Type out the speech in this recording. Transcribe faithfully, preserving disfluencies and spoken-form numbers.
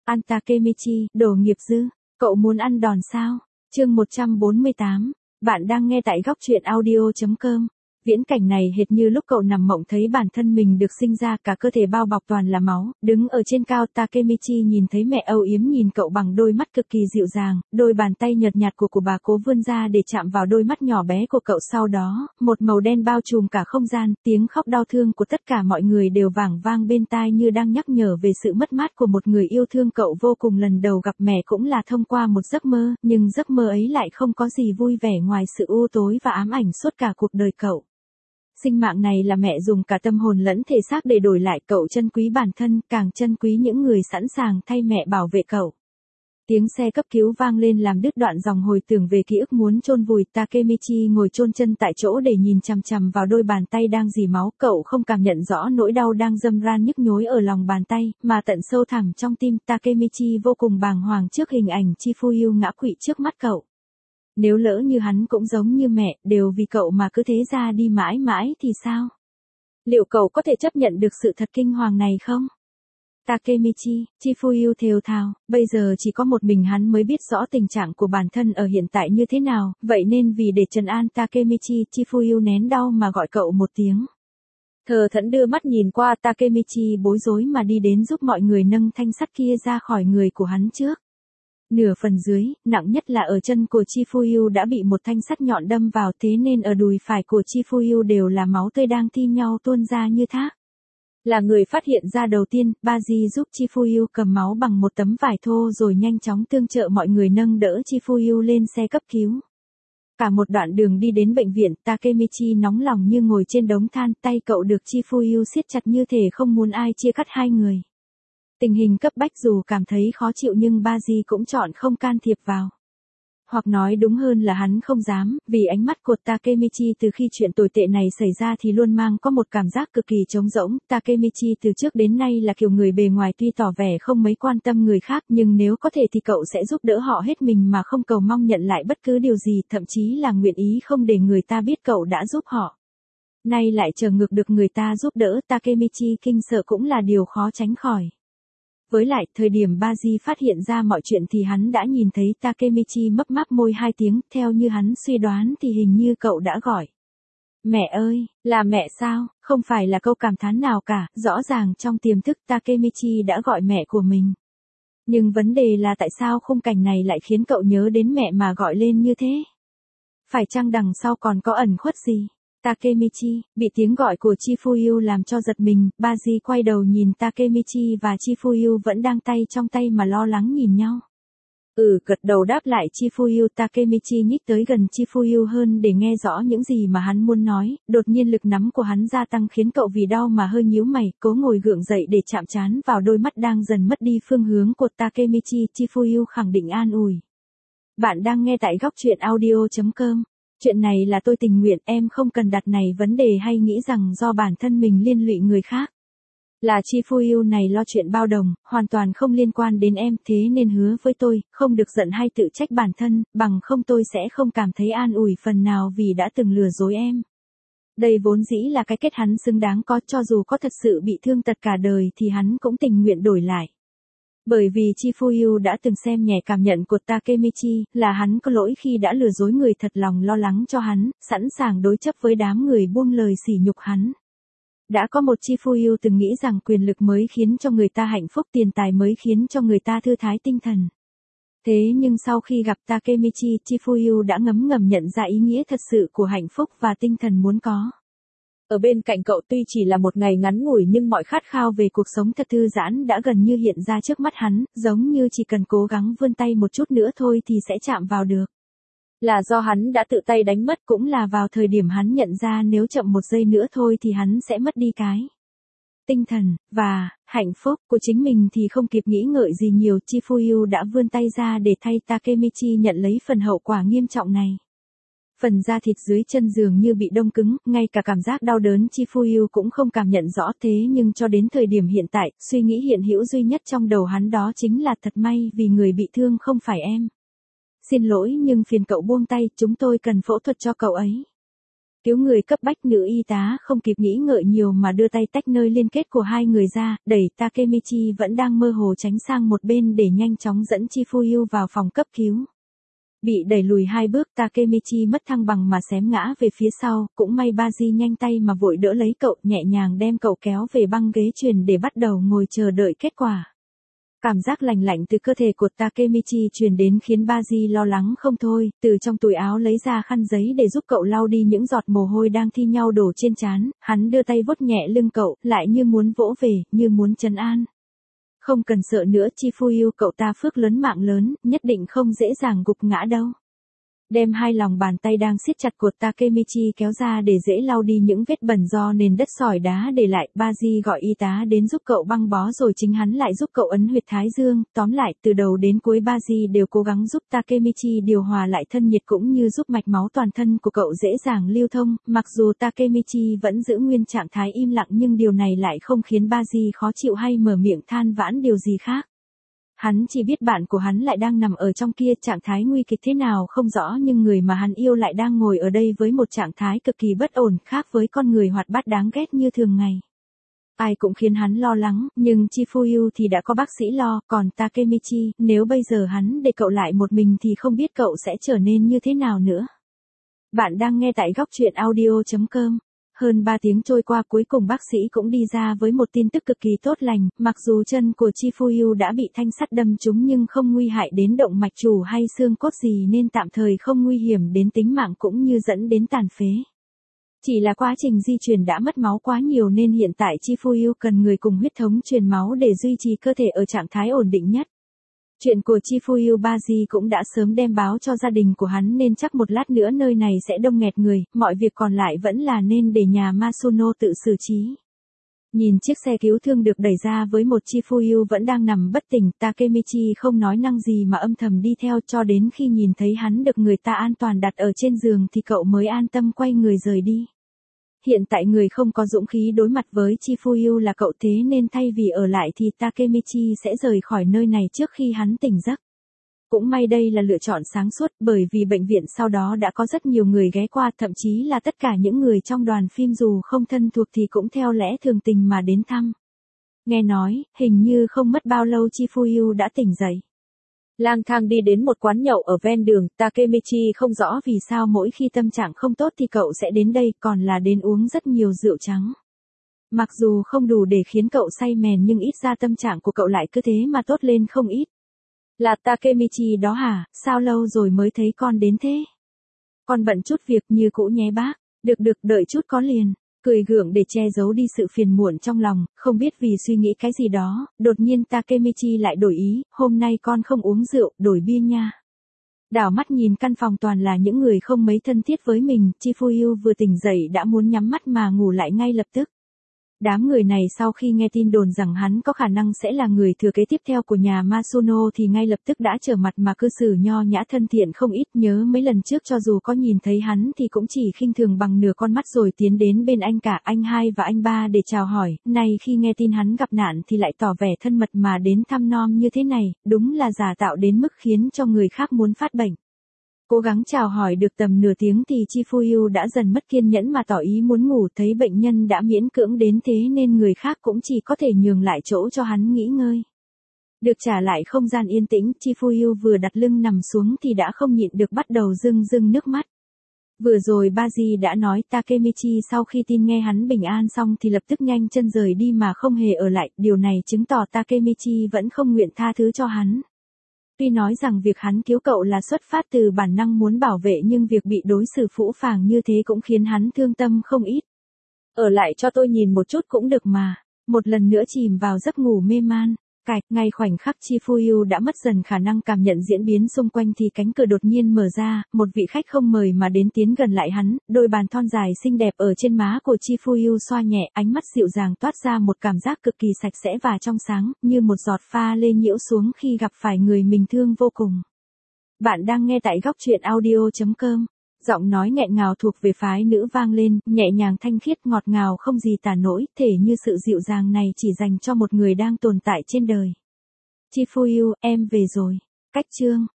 An Takemichi, đồ nghiệp dư, cậu muốn ăn đòn sao? Chương một trăm bốn mươi tám, bạn đang nghe tại góc truyện audio chấm com. Viễn cảnh này hệt như lúc cậu nằm mộng thấy bản thân mình được sinh ra, cả cơ thể bao bọc toàn là máu, đứng ở trên cao. Takemichi nhìn thấy mẹ âu yếm nhìn cậu bằng đôi mắt cực kỳ dịu dàng, đôi bàn tay nhợt nhạt của của bà cố vươn ra để chạm vào đôi mắt nhỏ bé của cậu. Sau đó, một màu đen bao trùm cả không gian, tiếng khóc đau thương của tất cả mọi người đều vang vang bên tai như đang nhắc nhở về sự mất mát của một người yêu thương cậu vô cùng. Lần đầu gặp mẹ cũng là thông qua một giấc mơ, nhưng giấc mơ ấy lại không có gì vui vẻ ngoài sự u tối và ám ảnh suốt cả cuộc đời cậu. Sinh mạng này là mẹ dùng cả tâm hồn lẫn thể xác để đổi lại. Cậu trân quý bản thân, càng trân quý những người sẵn sàng thay mẹ bảo vệ cậu. Tiếng xe cấp cứu vang lên làm đứt đoạn dòng hồi tưởng về ký ức muốn chôn vùi. Takemichi ngồi chôn chân tại chỗ để nhìn chằm chằm vào đôi bàn tay đang rỉ máu. Cậu không cảm nhận rõ nỗi đau đang dâm ran nhức nhối ở lòng bàn tay, mà tận sâu thẳm trong tim. Takemichi vô cùng bàng hoàng trước hình ảnh Chifuyu ngã quỵ trước mắt cậu. Nếu lỡ như hắn cũng giống như mẹ, đều vì cậu mà cứ thế ra đi mãi mãi thì sao? Liệu cậu có thể chấp nhận được sự thật kinh hoàng này không? Takemichi, Chifuyu thều thào, bây giờ chỉ có một mình hắn mới biết rõ tình trạng của bản thân ở hiện tại như thế nào, vậy nên vì để trấn an Takemichi, Chifuyu nén đau mà gọi cậu một tiếng. Thờ thẫn đưa mắt nhìn qua. Takemichi bối rối mà đi đến giúp mọi người nâng thanh sắt kia ra khỏi người của hắn trước. Nửa phần dưới, nặng nhất là ở chân của Chifuyu đã bị một thanh sắt nhọn đâm vào, thế nên ở đùi phải của Chifuyu đều là máu tươi đang thi nhau tuôn ra như thác. Là người phát hiện ra đầu tiên, Baji giúp Chifuyu cầm máu bằng một tấm vải thô rồi nhanh chóng tương trợ mọi người nâng đỡ Chifuyu lên xe cấp cứu. Cả một đoạn đường đi đến bệnh viện, Takemichi nóng lòng như ngồi trên đống than, tay cậu được Chifuyu siết chặt như thể không muốn ai chia cắt hai người. Tình hình cấp bách dù cảm thấy khó chịu nhưng Baji cũng chọn không can thiệp vào. Hoặc nói đúng hơn là hắn không dám, vì ánh mắt của Takemichi từ khi chuyện tồi tệ này xảy ra thì luôn mang có một cảm giác cực kỳ trống rỗng. Takemichi từ trước đến nay là kiểu người bề ngoài tuy tỏ vẻ không mấy quan tâm người khác, nhưng nếu có thể thì cậu sẽ giúp đỡ họ hết mình mà không cầu mong nhận lại bất cứ điều gì, thậm chí là nguyện ý không để người ta biết cậu đã giúp họ. Nay lại chờ ngược được người ta giúp đỡ, Takemichi kinh sợ cũng là điều khó tránh khỏi. Với lại, thời điểm Baji phát hiện ra mọi chuyện thì hắn đã nhìn thấy. Takemichi mấp máp môi hai tiếng, theo như hắn suy đoán thì hình như cậu đã gọi. Mẹ ơi, là mẹ sao? Không phải là câu cảm thán nào cả, rõ ràng trong tiềm thức Takemichi đã gọi mẹ của mình. Nhưng vấn đề là tại sao khung cảnh này lại khiến cậu nhớ đến mẹ mà gọi lên như thế? Phải chăng đằng sau còn có ẩn khuất gì? Takemichi, bị tiếng gọi của Chifuyu làm cho giật mình, Baji quay đầu nhìn Takemichi và Chifuyu vẫn đang tay trong tay mà lo lắng nhìn nhau. Ừ, gật đầu đáp lại Chifuyu. Takemichi nhích tới gần Chifuyu hơn để nghe rõ những gì mà hắn muốn nói, đột nhiên lực nắm của hắn gia tăng khiến cậu vì đau mà hơi nhíu mày, cố ngồi gượng dậy để chạm trán vào đôi mắt đang dần mất đi phương hướng của Takemichi. Chifuyu khẳng định an ủi. Bạn đang nghe tại góc truyện audio chấm com. Chuyện này là tôi tình nguyện, em không cần đặt này vấn đề hay nghĩ rằng do bản thân mình liên lụy người khác. Là Chifuyu này lo chuyện bao đồng, hoàn toàn không liên quan đến em, thế nên hứa với tôi, không được giận hay tự trách bản thân, bằng không tôi sẽ không cảm thấy an ủi phần nào vì đã từng lừa dối em. Đây vốn dĩ là cái kết hắn xứng đáng có, cho dù có thật sự bị thương tật cả đời thì hắn cũng tình nguyện đổi lại. Bởi vì Chifuyu đã từng xem nhẹ cảm nhận của Takemichi, là hắn có lỗi khi đã lừa dối người thật lòng lo lắng cho hắn, sẵn sàng đối chấp với đám người buông lời sỉ nhục hắn. Đã có một Chifuyu từng nghĩ rằng quyền lực mới khiến cho người ta hạnh phúc, tiền tài mới khiến cho người ta thư thái tinh thần. Thế nhưng sau khi gặp Takemichi, Chifuyu đã ngấm ngầm nhận ra ý nghĩa thật sự của hạnh phúc và tinh thần muốn có. Ở bên cạnh cậu tuy chỉ là một ngày ngắn ngủi nhưng mọi khát khao về cuộc sống thật thư giãn đã gần như hiện ra trước mắt hắn, giống như chỉ cần cố gắng vươn tay một chút nữa thôi thì sẽ chạm vào được. Là do hắn đã tự tay đánh mất, cũng là vào thời điểm hắn nhận ra nếu chậm một giây nữa thôi thì hắn sẽ mất đi cái tinh thần và hạnh phúc của chính mình. Thì không kịp nghĩ ngợi gì nhiều, Chifuyu đã vươn tay ra để thay Takemichi nhận lấy phần hậu quả nghiêm trọng này. Phần da thịt dưới chân dường như bị đông cứng, ngay cả cảm giác đau đớn Chifuyu cũng không cảm nhận rõ, thế nhưng cho đến thời điểm hiện tại, suy nghĩ hiện hữu duy nhất trong đầu hắn đó chính là thật may vì người bị thương không phải em. Xin lỗi nhưng phiền cậu buông tay, chúng tôi cần phẫu thuật cho cậu ấy. Cứu người cấp bách, nữ y tá không kịp nghĩ ngợi nhiều mà đưa tay tách nơi liên kết của hai người ra, đẩy Takemichi vẫn đang mơ hồ tránh sang một bên để nhanh chóng dẫn Chifuyu vào phòng cấp cứu. Bị đẩy lùi hai bước, Takemichi mất thăng bằng mà xém ngã về phía sau, cũng may Baji nhanh tay mà vội đỡ lấy cậu, nhẹ nhàng đem cậu kéo về băng ghế truyền để bắt đầu ngồi chờ đợi kết quả. Cảm giác lành lạnh từ cơ thể của Takemichi truyền đến khiến Baji lo lắng không thôi, từ trong túi áo lấy ra khăn giấy để giúp cậu lau đi những giọt mồ hôi đang thi nhau đổ trên trán, hắn đưa tay vuốt nhẹ lưng cậu, lại như muốn vỗ về, như muốn trấn an. Không cần sợ nữa Chifuyu, cậu ta phước lớn mạng lớn, nhất định không dễ dàng gục ngã đâu. Đem hai lòng bàn tay đang siết chặt của Takemichi kéo ra để dễ lau đi những vết bẩn do nền đất sỏi đá để lại. Baji gọi y tá đến giúp cậu băng bó rồi chính hắn lại giúp cậu ấn huyệt thái dương. Tóm lại, từ đầu đến cuối Baji đều cố gắng giúp Takemichi điều hòa lại thân nhiệt cũng như giúp mạch máu toàn thân của cậu dễ dàng lưu thông. Mặc dù Takemichi vẫn giữ nguyên trạng thái im lặng nhưng điều này lại không khiến Baji khó chịu hay mở miệng than vãn điều gì khác. Hắn chỉ biết bạn của hắn lại đang nằm ở trong kia, trạng thái nguy kịch thế nào không rõ, nhưng người mà hắn yêu lại đang ngồi ở đây với một trạng thái cực kỳ bất ổn, khác với con người hoạt bát đáng ghét như thường ngày. Ai cũng khiến hắn lo lắng, nhưng Chifuyu thì đã có bác sĩ lo, còn Takemichi, nếu bây giờ hắn để cậu lại một mình thì không biết cậu sẽ trở nên như thế nào nữa. Bạn đang nghe tại góc truyện audio chấm com. Hơn ba tiếng trôi qua, cuối cùng bác sĩ cũng đi ra với một tin tức cực kỳ tốt lành, mặc dù chân của Chifuyu đã bị thanh sắt đâm trúng nhưng không nguy hại đến động mạch chủ hay xương cốt gì nên tạm thời không nguy hiểm đến tính mạng cũng như dẫn đến tàn phế. Chỉ là quá trình di chuyển đã mất máu quá nhiều nên hiện tại Chifuyu cần người cùng huyết thống truyền máu để duy trì cơ thể ở trạng thái ổn định nhất. Chuyện của Chifuyu Baji cũng đã sớm đem báo cho gia đình của hắn nên chắc một lát nữa nơi này sẽ đông nghẹt người, mọi việc còn lại vẫn là nên để nhà Masuno tự xử trí. Nhìn chiếc xe cứu thương được đẩy ra với một Chifuyu vẫn đang nằm bất tỉnh, Takemichi không nói năng gì mà âm thầm đi theo cho đến khi nhìn thấy hắn được người ta an toàn đặt ở trên giường thì cậu mới an tâm quay người rời đi. Hiện tại người không có dũng khí đối mặt với Chifuyu là cậu, thế nên thay vì ở lại thì Takemichi sẽ rời khỏi nơi này trước khi hắn tỉnh giấc. Cũng may đây là lựa chọn sáng suốt bởi vì bệnh viện sau đó đã có rất nhiều người ghé qua, thậm chí là tất cả những người trong đoàn phim dù không thân thuộc thì cũng theo lẽ thường tình mà đến thăm. Nghe nói, hình như không mất bao lâu Chifuyu đã tỉnh dậy. Lang thang đi đến một quán nhậu ở ven đường, Takemichi không rõ vì sao mỗi khi tâm trạng không tốt thì cậu sẽ đến đây, còn là đến uống rất nhiều rượu trắng. Mặc dù không đủ để khiến cậu say mèn nhưng ít ra tâm trạng của cậu lại cứ thế mà tốt lên không ít. Là Takemichi đó hả, sao lâu rồi mới thấy con đến thế? Con bận chút việc như cũ nhé bác, được được đợi chút có liền. Cười gượng để che giấu đi sự phiền muộn trong lòng, không biết vì suy nghĩ cái gì đó, đột nhiên Takemichi lại đổi ý, hôm nay con không uống rượu, đổi bia nha. Đảo mắt nhìn căn phòng toàn là những người không mấy thân thiết với mình, Chifuyu vừa tỉnh dậy đã muốn nhắm mắt mà ngủ lại ngay lập tức. Đám người này sau khi nghe tin đồn rằng hắn có khả năng sẽ là người thừa kế tiếp theo của nhà Masuno thì ngay lập tức đã trở mặt mà cư xử nho nhã thân thiện không ít, nhớ mấy lần trước cho dù có nhìn thấy hắn thì cũng chỉ khinh thường bằng nửa con mắt rồi tiến đến bên anh cả, anh hai và anh ba để chào hỏi, nay khi nghe tin hắn gặp nạn thì lại tỏ vẻ thân mật mà đến thăm nom như thế này, đúng là giả tạo đến mức khiến cho người khác muốn phát bệnh. Cố gắng chào hỏi được tầm nửa tiếng thì Chifuyu đã dần mất kiên nhẫn mà tỏ ý muốn ngủ, thấy bệnh nhân đã miễn cưỡng đến thế nên người khác cũng chỉ có thể nhường lại chỗ cho hắn nghỉ ngơi. Được trả lại không gian yên tĩnh, Chifuyu vừa đặt lưng nằm xuống thì đã không nhịn được bắt đầu rưng rưng nước mắt. Vừa rồi Baji đã nói Takemichi sau khi tin nghe hắn bình an xong thì lập tức nhanh chân rời đi mà không hề ở lại, điều này chứng tỏ Takemichi vẫn không nguyện tha thứ cho hắn. Tuy nói rằng việc hắn cứu cậu là xuất phát từ bản năng muốn bảo vệ nhưng việc bị đối xử phũ phàng như thế cũng khiến hắn thương tâm không ít. Ở lại cho tôi nhìn một chút cũng được mà. Một lần nữa chìm vào giấc ngủ mê man. Cạch, ngay khoảnh khắc Chifuyu đã mất dần khả năng cảm nhận diễn biến xung quanh thì cánh cửa đột nhiên mở ra, một vị khách không mời mà đến tiến gần lại hắn, đôi bàn thon dài xinh đẹp ở trên má của Chifuyu xoa nhẹ, ánh mắt dịu dàng toát ra một cảm giác cực kỳ sạch sẽ và trong sáng, như một giọt pha lê nhiễu xuống khi gặp phải người mình thương vô cùng. Bạn đang nghe tại góc truyện audio chấm com. Giọng nói nghẹn ngào thuộc về phái nữ vang lên, nhẹ nhàng thanh khiết ngọt ngào không gì tả nổi, thể như sự dịu dàng này chỉ dành cho một người đang tồn tại trên đời. Chifuyu, em về rồi. Cách chương.